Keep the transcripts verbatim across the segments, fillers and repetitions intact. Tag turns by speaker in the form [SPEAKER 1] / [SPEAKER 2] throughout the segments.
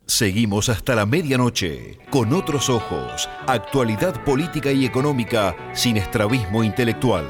[SPEAKER 1] Seguimos hasta la medianoche, con otros ojos, actualidad política y económica sin estrabismo intelectual.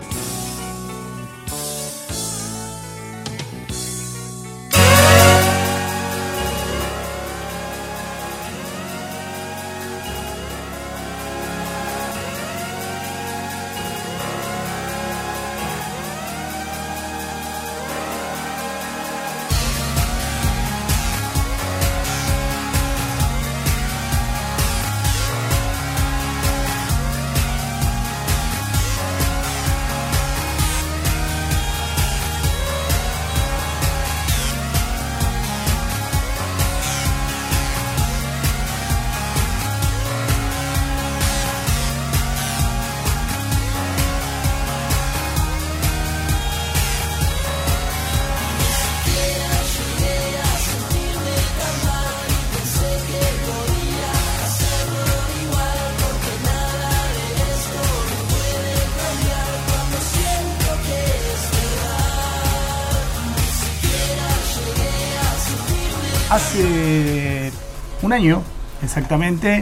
[SPEAKER 2] Hace un año, exactamente,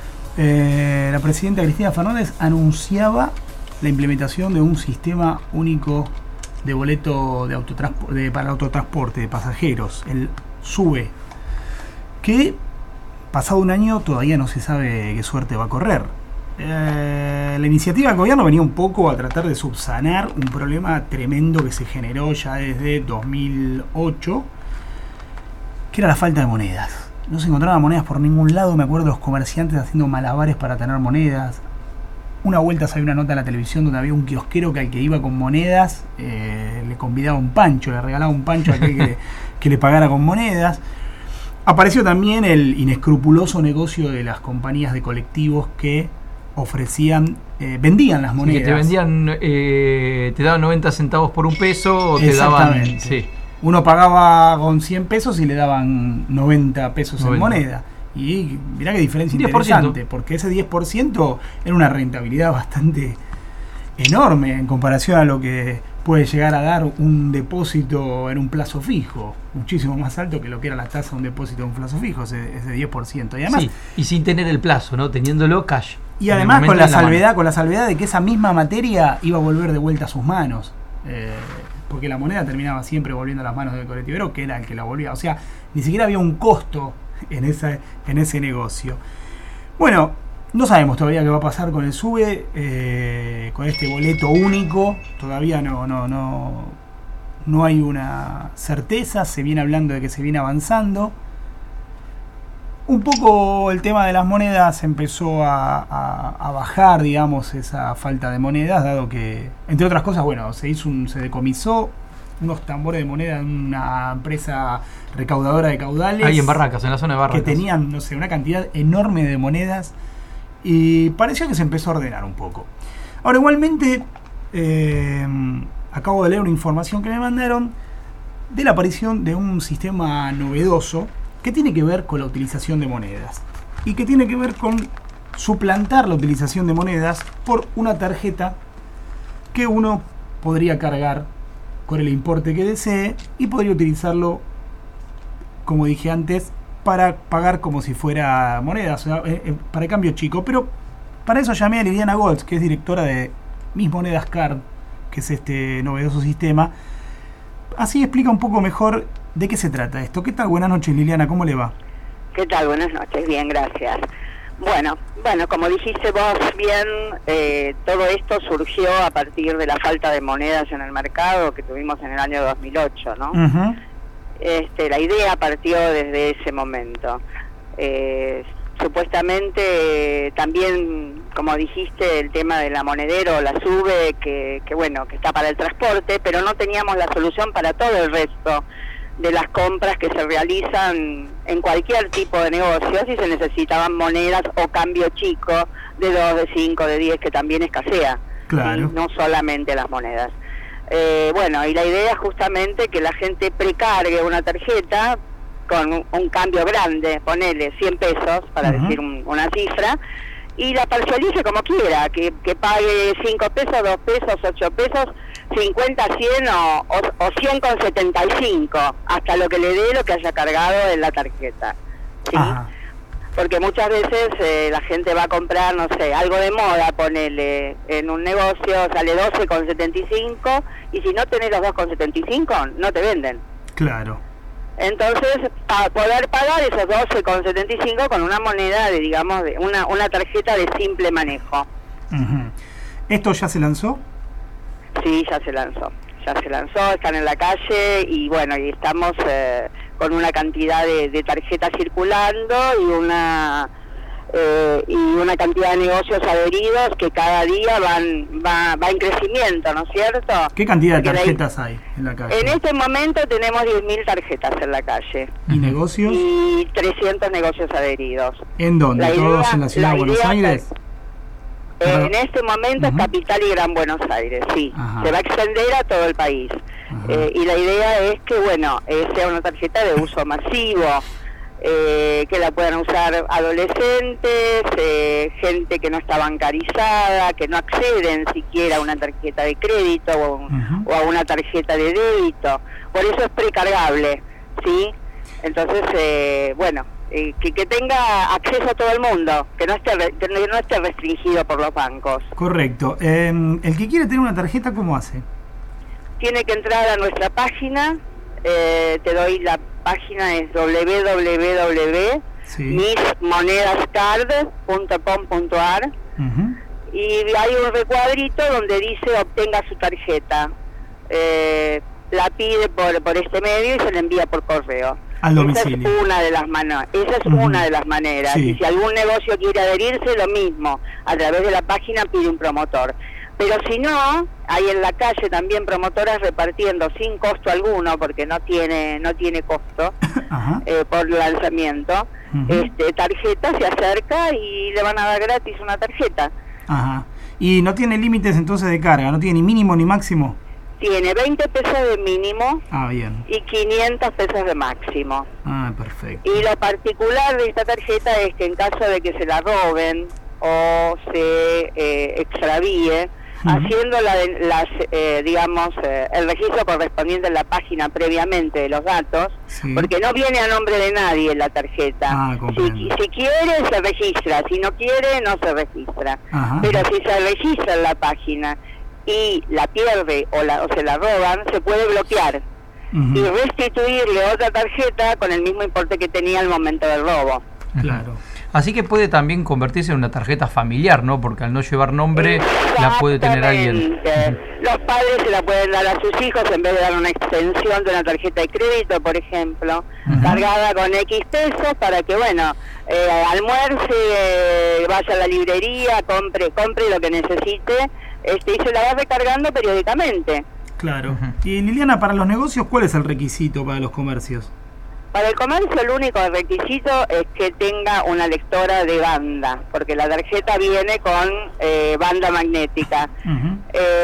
[SPEAKER 2] eh, la presidenta Cristina Fernández anunciaba la implementación de un sistema único de boleto de autotranspo- de, para autotransporte de pasajeros, el SUBE, que pasado un año todavía no se sabe qué suerte va a correr. Eh, la iniciativa del gobierno venía un poco a tratar de subsanar un problema tremendo que se generó ya desde dos mil ocho, que era la falta de monedas. No se encontraban monedas por ningún lado. Me acuerdo de los comerciantes haciendo malabares para tener monedas. Una vuelta salió una nota en la televisión donde había un kiosquero que al que iba con monedas eh, le convidaba un pancho, le regalaba un pancho a aquel que, le, que le pagara con monedas. Apareció también el inescrupuloso negocio de las compañías de colectivos que ofrecían, eh, vendían las monedas.
[SPEAKER 3] Sí, que te vendían, eh, te daban noventa centavos por un peso o te daban... Sí.
[SPEAKER 2] Uno pagaba con cien pesos y le daban noventa pesos noventa en moneda. Y mirá qué diferencia
[SPEAKER 3] diez por ciento.
[SPEAKER 2] Interesante, porque ese diez por ciento era una rentabilidad bastante enorme en comparación a lo que puede llegar a dar un depósito en un plazo fijo. Muchísimo más alto que lo que era la tasa de un depósito en un plazo fijo, ese, ese diez por ciento. Y además,
[SPEAKER 3] sí, y sin tener el plazo, ¿no? Teniéndolo cash.
[SPEAKER 2] Y además con la salvedad, con la salvedad de que esa misma materia iba a volver de vuelta a sus manos. Eh, porque la moneda terminaba siempre volviendo a las manos del colectivero, que era el que la volvía. O sea, ni siquiera había un costo en, esa, en ese negocio. Bueno, no sabemos todavía qué va a pasar con el SUBE, eh, con este boleto único. Todavía no, no, no, no hay una certeza. Se viene hablando de que se viene avanzando. Un poco el tema de las monedas empezó a, a, a bajar, digamos, esa falta de monedas, dado que, entre otras cosas, bueno, se hizo un, se decomisó unos tambores de moneda en una empresa recaudadora de caudales.
[SPEAKER 3] Ahí en Barracas, en la zona de Barracas.
[SPEAKER 2] Que tenían, no sé, una cantidad enorme de monedas y parecía que se empezó a ordenar un poco. Ahora, igualmente, eh, acabo de leer una información que me mandaron de la aparición de un sistema novedoso que tiene que ver con la utilización de monedas y que tiene que ver con suplantar la utilización de monedas por una tarjeta que uno podría cargar con el importe que desee y podría utilizarlo, como dije antes, para pagar como si fuera monedas, o sea, eh, para el cambio chico. Pero para eso llamé a Liliana Goltz, que es directora de Mis Monedas Card, que es este novedoso sistema. Así explica un poco mejor de qué se trata esto. ¿Qué tal? Buenas noches, Liliana, ¿cómo le va?
[SPEAKER 4] ¿Qué tal? Buenas noches, bien, gracias. Bueno, bueno, como dijiste vos bien, eh, todo esto surgió a partir de la falta de monedas en el mercado que tuvimos en el año dos mil ocho, ¿no? Uh-huh. Este, la idea partió desde ese momento. Eh, supuestamente eh, también, como dijiste, el tema de la monedero, la SUBE, que, que bueno, que está para el transporte, pero no teníamos la solución para todo el resto de las compras que se realizan en cualquier tipo de negocios y se necesitaban monedas o cambio chico de dos, de cinco, de diez, que también escasea.
[SPEAKER 2] Claro.
[SPEAKER 4] ¿Sí? No solamente las monedas. Eh, bueno, y la idea es justamente que la gente precargue una tarjeta con un, un cambio grande, ponele cien pesos, para uh-huh. decir un, una cifra, y la parcialice como quiera, que, que pague cinco pesos, dos pesos, ocho pesos, cincuenta, cien o, o, o cien con setenta y cinco, hasta lo que le dé lo que haya cargado en la tarjeta. ¿sí? Porque muchas veces eh, la gente va a comprar, no sé, algo de moda, ponele en un negocio, sale doce con setenta y cinco, y si no tenés los dos con setenta y cinco, no te venden.
[SPEAKER 2] Claro.
[SPEAKER 4] Entonces, para poder pagar esos doce con setenta y cinco con una moneda de, digamos, de una, una tarjeta de simple manejo.
[SPEAKER 2] Uh-huh. ¿Esto ya se lanzó?
[SPEAKER 4] Sí, ya se lanzó. Ya se lanzó, están en la calle y bueno, y estamos eh, con una cantidad de, de tarjetas circulando y una eh, y una cantidad de negocios adheridos que cada día van va, va en crecimiento, ¿no es cierto?
[SPEAKER 2] ¿Qué cantidad de tarjetas hay en la calle?
[SPEAKER 4] En este momento tenemos diez mil tarjetas en la calle.
[SPEAKER 2] ¿Y negocios?
[SPEAKER 4] Y trescientos negocios adheridos.
[SPEAKER 2] ¿En dónde?
[SPEAKER 4] La
[SPEAKER 2] ¿Todos
[SPEAKER 4] idea,
[SPEAKER 2] en la ciudad de Buenos Aires?
[SPEAKER 4] Eh, en este momento uh-huh. es Capital y Gran Buenos Aires, sí. Ajá. Se va a extender a todo el país. Eh, y la idea es que, bueno, eh, sea una tarjeta de uso masivo, eh, que la puedan usar adolescentes, eh, gente que no está bancarizada, que no acceden siquiera a una tarjeta de crédito o, uh-huh. o a una tarjeta de débito. Por eso es precargable, ¿sí? Entonces, eh, bueno... Eh, que, que tenga acceso a todo el mundo, que no esté que no esté restringido por los bancos.
[SPEAKER 2] Correcto. Eh, el que quiere tener una tarjeta, ¿cómo hace?
[SPEAKER 4] Tiene que entrar a nuestra página, eh, te doy la página, es doble u doble u doble u punto mis monedas card punto com punto a r uh-huh. y hay un recuadrito donde dice obtenga su tarjeta. Eh, la pide por, por este medio y se le envía por correo.
[SPEAKER 2] Al domicilio.
[SPEAKER 4] Esa es una de las maneras. Esa es uh-huh. una de las maneras. Sí. Y si algún negocio quiere adherirse, lo mismo. A través de la página pide un promotor. Pero si no, hay en la calle también promotoras repartiendo sin costo alguno, porque no tiene no tiene costo uh-huh. eh, por lanzamiento. Uh-huh. Este tarjeta se acerca y le van a dar gratis una tarjeta.
[SPEAKER 2] Ajá. Y no tiene límites entonces de carga, no tiene ni mínimo ni máximo.
[SPEAKER 4] Tiene veinte pesos de mínimo
[SPEAKER 2] ah, bien.
[SPEAKER 4] y quinientos pesos de máximo.
[SPEAKER 2] Ah, perfecto.
[SPEAKER 4] Y lo particular de esta tarjeta es que en caso de que se la roben o se eh, extravíe, uh-huh. haciendo la de, las, eh, digamos, eh, el registro correspondiente en la página previamente de los datos, sí. porque no viene a nombre de nadie la tarjeta.
[SPEAKER 2] Ah,
[SPEAKER 4] si, si quiere, se registra. Si no quiere, no se registra.
[SPEAKER 2] Ajá.
[SPEAKER 4] Pero si se registra en la página y la pierde o, la, o se la roban, se puede bloquear uh-huh. y restituirle otra tarjeta con el mismo importe que tenía al momento del robo.
[SPEAKER 2] Claro.
[SPEAKER 3] Así que puede también convertirse en una tarjeta familiar, ¿no? Porque al no llevar nombre la puede tener alguien.
[SPEAKER 4] Los padres se la pueden dar a sus hijos en vez de dar una extensión de una tarjeta de crédito, por ejemplo, uh-huh. cargada con X pesos para que, bueno, eh, almuerce, eh, vaya a la librería, compre, compre lo que necesite. Este, y se la va recargando periódicamente.
[SPEAKER 2] Claro. Uh-huh. Y Liliana, para los negocios, ¿cuál es el requisito para los comercios?
[SPEAKER 4] Para el comercio el único requisito es que tenga una lectora de banda, porque la tarjeta viene con eh, banda magnética. Uh-huh.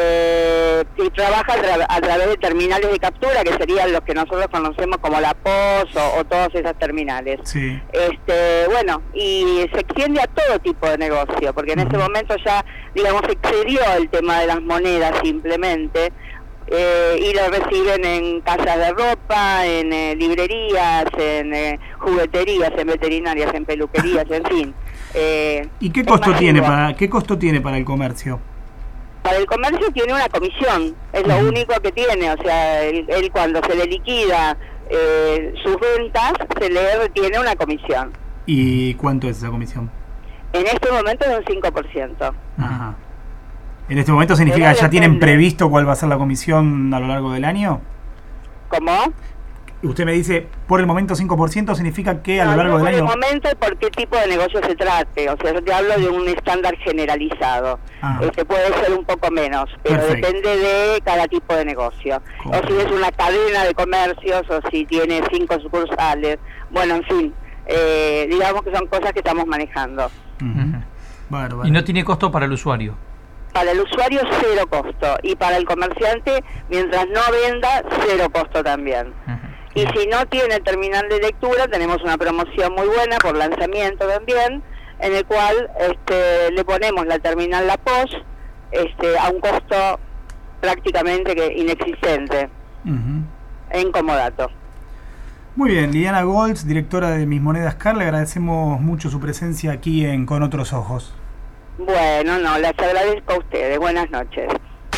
[SPEAKER 4] eh, y trabaja a, tra- a través de terminales de captura, que serían los que nosotros conocemos como la P O S o, o todas esas terminales.
[SPEAKER 2] Sí.
[SPEAKER 4] Este, bueno, y se extiende a todo tipo de negocio, porque en uh-huh. ese momento ya, digamos, excedió el tema de las monedas simplemente. Eh, y lo reciben en casas de ropa, en eh, librerías, en eh, jugueterías, en veterinarias, en peluquerías, en fin. Eh,
[SPEAKER 2] ¿Y qué costo tiene para qué costo tiene para el comercio?
[SPEAKER 4] Para el comercio tiene una comisión, es lo uh-huh. único que tiene, o sea, él, él cuando se le liquida eh, sus ventas, se le retiene una comisión.
[SPEAKER 2] ¿Y cuánto es esa comisión?
[SPEAKER 4] En este momento es un cinco por ciento.
[SPEAKER 2] Ajá. ¿En este momento significa que ya tienen previsto cuál va a ser la comisión a lo largo del año?
[SPEAKER 4] ¿Cómo?
[SPEAKER 2] Usted me dice, por el momento cinco por ciento, ¿significa que a
[SPEAKER 4] no,
[SPEAKER 2] lo largo
[SPEAKER 4] no
[SPEAKER 2] del año?
[SPEAKER 4] Por el momento, por qué tipo de negocio se trate. O sea, yo te hablo de un estándar generalizado. Ah. Este puede ser un poco menos, pero perfecto. Depende de cada tipo de negocio. ¿Cómo? O si es una cadena de comercios, o si tiene cinco sucursales. Bueno, en fin, eh, digamos que son cosas que estamos manejando.
[SPEAKER 3] Uh-huh. Bueno, bueno. ¿Y no tiene costo para el usuario?
[SPEAKER 4] Para el usuario cero costo, y para el comerciante, mientras no venda, cero costo también. Uh-huh. Y si no tiene terminal de lectura, tenemos una promoción muy buena por lanzamiento también, en el cual este, le ponemos la terminal La P O S este, a un costo prácticamente que inexistente uh-huh. en Comodato.
[SPEAKER 2] Muy bien, Liliana Goltz, directora de Mis Monedas Car, le agradecemos mucho su presencia aquí en Con Otros Ojos.
[SPEAKER 4] Bueno, no, les agradezco a ustedes. Buenas noches.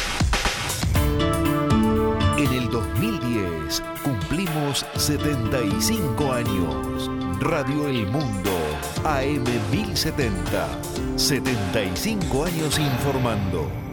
[SPEAKER 1] En el dos mil diez cumplimos setenta y cinco años. Radio El Mundo, A M mil setenta. setenta y cinco años informando.